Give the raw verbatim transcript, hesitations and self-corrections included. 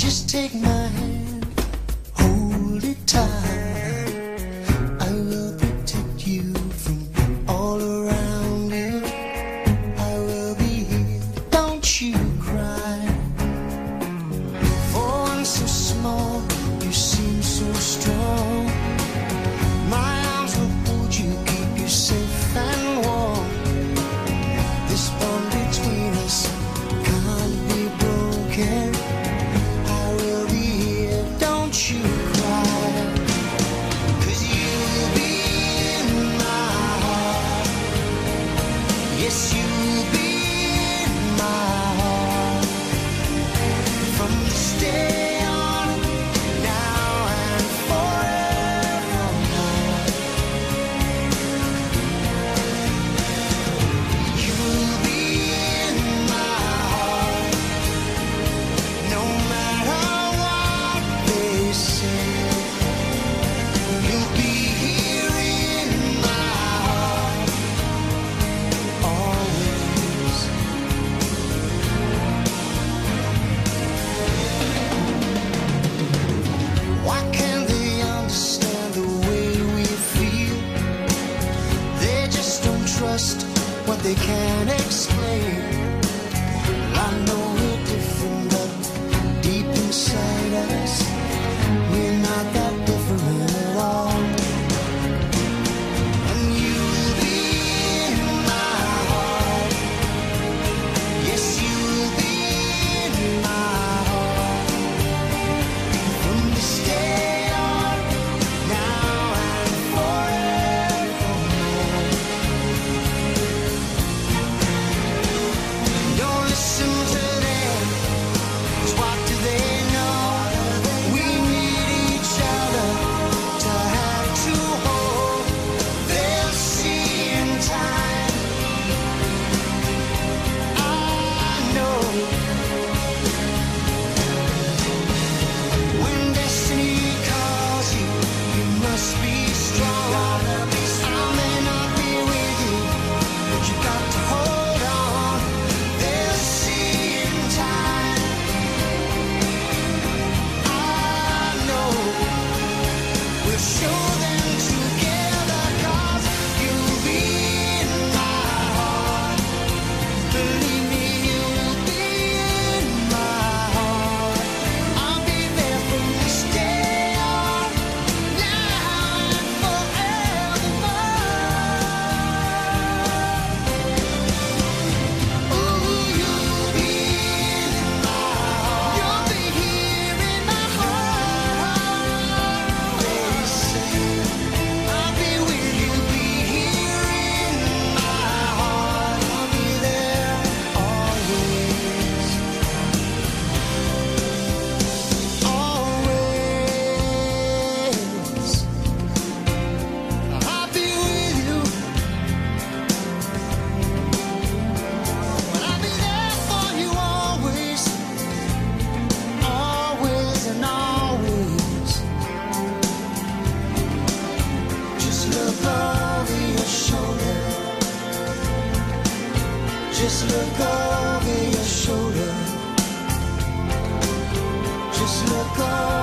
Just take my hand, hold it tight. I will protect you from all around you. I will be here, don't you cry. For one so small, you seem so strong. My arms will hold you, keep you safe and warm. This bond between us can't be broken. I will be here, don't you cry. 'Cause you'll be in my heart. Yes, you'll be in my heart. From this day on, now and forevermore. You'll be in my heart. No matter what they say, you'll be here in my heart. Always. Why can't they understand the way we feel? They just don't trust what they can't explain. I know we're different, but deep inside us, we're not that different at all. And you'll be in my heart. Yes, you'll be in my heart. From this day on, now and forevermore. Don't listen to them, 'cause what do they know? We need each other to have to hold. They'll see in time. I know. When destiny calls you, you must be strong. I may not be with you, but you got to hold on. They'll see in time. I know. We'll show them together, 'cause you'll be in my heart. Believe me, you'll be in my heart. I'll be there from this day on, now and forevermore. Ooh, you'll be in my heart. You'll be here in my heart. They say I'll be with you, be here in my heart. I'll be there always, always. I'll be with you, and I'll be there for you always, always and always. Just look over your shoulder. Just look over your shoulder. Just look over